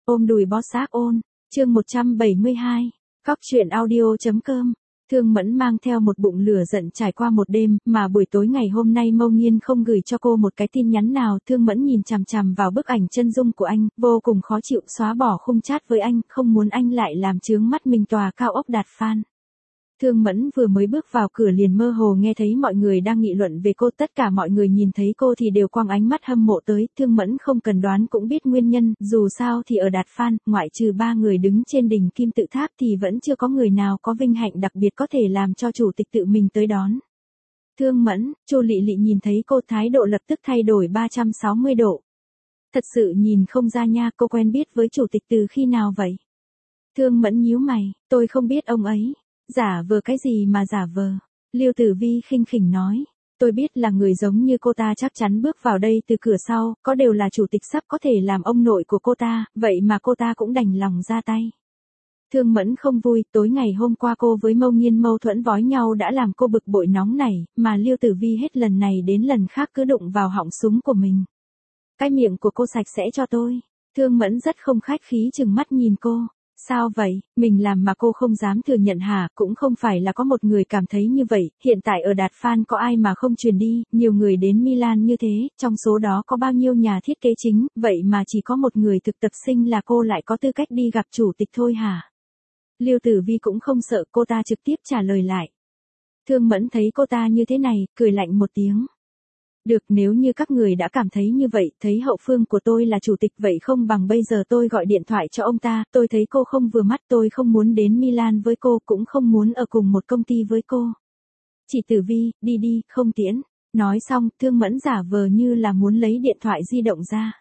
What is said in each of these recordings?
Ôm đùi bó xác ôn, chương 172, Cóc truyện audio.com. Thương Mẫn mang theo một bụng lửa giận trải qua một đêm, mà buổi tối ngày hôm nay Mâu Nhiên không gửi cho cô một cái tin nhắn nào. Thương Mẫn nhìn chằm chằm vào bức ảnh chân dung của anh, vô cùng khó chịu xóa bỏ khung chat với anh, không muốn anh lại làm chướng mắt mình tòa cao ốc đạt fan. Thương Mẫn vừa mới bước vào cửa liền mơ hồ nghe thấy mọi người đang nghị luận về cô, tất cả mọi người nhìn thấy cô thì đều quăng ánh mắt hâm mộ tới, Thương Mẫn không cần đoán cũng biết nguyên nhân, dù sao thì ở Đạt Fan, ngoại trừ 3 người đứng trên đỉnh kim tự tháp thì vẫn chưa có người nào có vinh hạnh đặc biệt có thể làm cho chủ tịch tự mình tới đón. Thương Mẫn, Chu Lị Lị nhìn thấy cô thái độ lập tức thay đổi 360 độ. Thật sự nhìn không ra nha, cô quen biết với chủ tịch từ khi nào vậy? Thương Mẫn nhíu mày, tôi không biết ông ấy. Giả vờ cái gì mà giả vờ? Lưu Tử Vi khinh khỉnh nói. Tôi biết là người giống như cô ta chắc chắn bước vào đây từ cửa sau, có đều là chủ tịch sắp có thể làm ông nội của cô ta, vậy mà cô ta cũng đành lòng ra tay. Thương Mẫn không vui, tối ngày hôm qua cô với Mâu Nhiên mâu thuẫn vói nhau đã làm cô bực bội nóng nảy, mà Lưu Tử Vi hết lần này đến lần khác cứ đụng vào họng súng của mình. Cái miệng của cô sạch sẽ cho tôi. Thương Mẫn rất không khách khí chừng mắt nhìn cô. Sao vậy, mình làm mà cô không dám thừa nhận hả? Cũng không phải là có một người cảm thấy như vậy, hiện tại ở Đạt Fan có ai mà không truyền đi, nhiều người đến Milan như thế, trong số đó có bao nhiêu nhà thiết kế chính, vậy mà chỉ có một người thực tập sinh là cô lại có tư cách đi gặp chủ tịch thôi hả? Lưu Tử Vi cũng không sợ, cô ta trực tiếp trả lời lại. Thương Mẫn thấy cô ta như thế này, cười lạnh một tiếng. Được, nếu như các người đã cảm thấy như vậy, thấy hậu phương của tôi là chủ tịch vậy không bằng bây giờ tôi gọi điện thoại cho ông ta, tôi thấy cô không vừa mắt, tôi không muốn đến Milan với cô, cũng không muốn ở cùng một công ty với cô. Chị Tử Vi, đi đi, không tiễn. Nói xong, Thương Mẫn giả vờ như là muốn lấy điện thoại di động ra.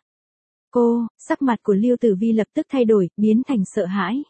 Sắc mặt của Lưu Tử Vi lập tức thay đổi, biến thành sợ hãi.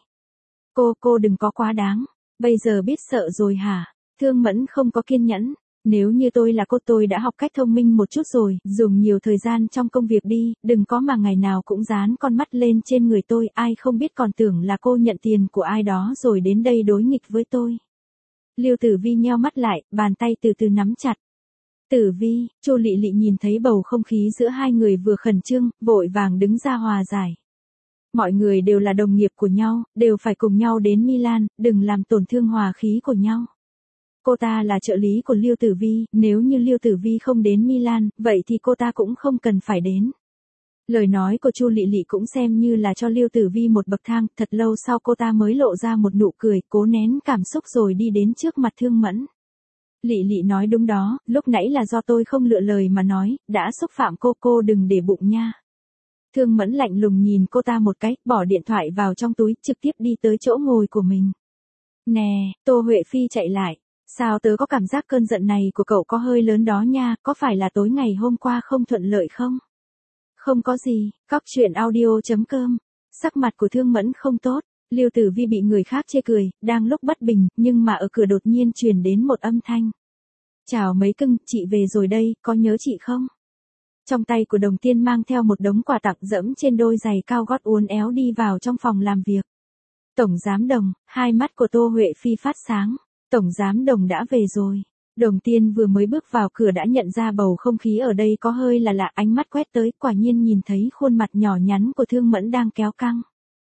Cô đừng có quá đáng, bây giờ biết sợ rồi hả? Thương Mẫn không có kiên nhẫn. Nếu như tôi là cô tôi đã học cách thông minh một chút rồi, dùng nhiều thời gian trong công việc đi, đừng có mà ngày nào cũng dán con mắt lên trên người tôi, ai không biết còn tưởng là cô nhận tiền của ai đó rồi đến đây đối nghịch với tôi. Lưu Tử Vi nheo mắt lại, bàn tay từ từ nắm chặt. Tử Vi, Chu Lị Lị nhìn thấy bầu không khí giữa hai người vừa khẩn trương, vội vàng đứng ra hòa giải. Mọi người đều là đồng nghiệp của nhau, đều phải cùng nhau đến Milan, đừng làm tổn thương hòa khí của nhau. Cô ta là trợ lý của Lưu Tử Vi, nếu như Lưu Tử Vi không đến Milan, vậy thì cô ta cũng không cần phải đến. Lời nói của Chu Lị Lị cũng xem như là cho Lưu Tử Vi một bậc thang, thật lâu sau cô ta mới lộ ra một nụ cười, cố nén cảm xúc rồi đi đến trước mặt Thương Mẫn. Lị Lị nói đúng đó, lúc nãy là do tôi không lựa lời mà nói, đã xúc phạm cô đừng để bụng nha. Thương Mẫn lạnh lùng nhìn cô ta một cái, bỏ điện thoại vào trong túi, trực tiếp đi tới chỗ ngồi của mình. Nè, Tô Huệ Phi chạy lại. Sao tớ có cảm giác cơn giận này của cậu có hơi lớn đó nha, có phải là tối ngày hôm qua không thuận lợi không? Không có gì, Cóc truyện audio.com. Sắc mặt của Thương Mẫn không tốt, Lưu Tử Vi bị người khác chê cười, đang lúc bất bình, nhưng mà ở cửa đột nhiên truyền đến một âm thanh. Chào mấy cưng, chị về rồi đây, có nhớ chị không? Trong tay của Đồng Tiên mang theo một đống quà tặng dẫm trên đôi giày cao gót uốn éo đi vào trong phòng làm việc. Tổng giám Đồng, hai mắt của Tô Huệ Phi phát sáng. Tổng giám Đồng đã về rồi. Đồng Tiên vừa mới bước vào cửa đã nhận ra bầu không khí ở đây có hơi là lạ, ánh mắt quét tới, quả nhiên nhìn thấy khuôn mặt nhỏ nhắn của Thương Mẫn đang kéo căng.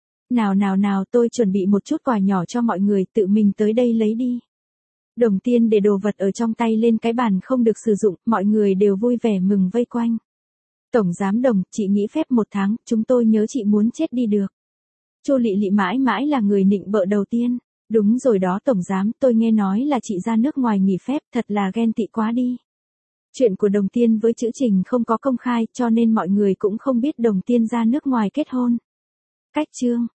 Nào, tôi chuẩn bị một chút quà nhỏ cho mọi người, tự mình tới đây lấy đi. Đồng Tiên để đồ vật ở trong tay lên cái bàn không được sử dụng, mọi người đều vui vẻ mừng vây quanh. Tổng giám Đồng, chị nghỉ phép 1 tháng, chúng tôi nhớ chị muốn chết đi được. Chu Lị Lị mãi mãi là người nịnh bợ đầu tiên. Đúng rồi đó tổng giám, tôi nghe nói là chị ra nước ngoài nghỉ phép, thật là ghen tị quá đi. Chuyện của Đồng Tiên với chữ Trình không có công khai, cho nên mọi người cũng không biết Đồng Tiên ra nước ngoài kết hôn. Cách chương.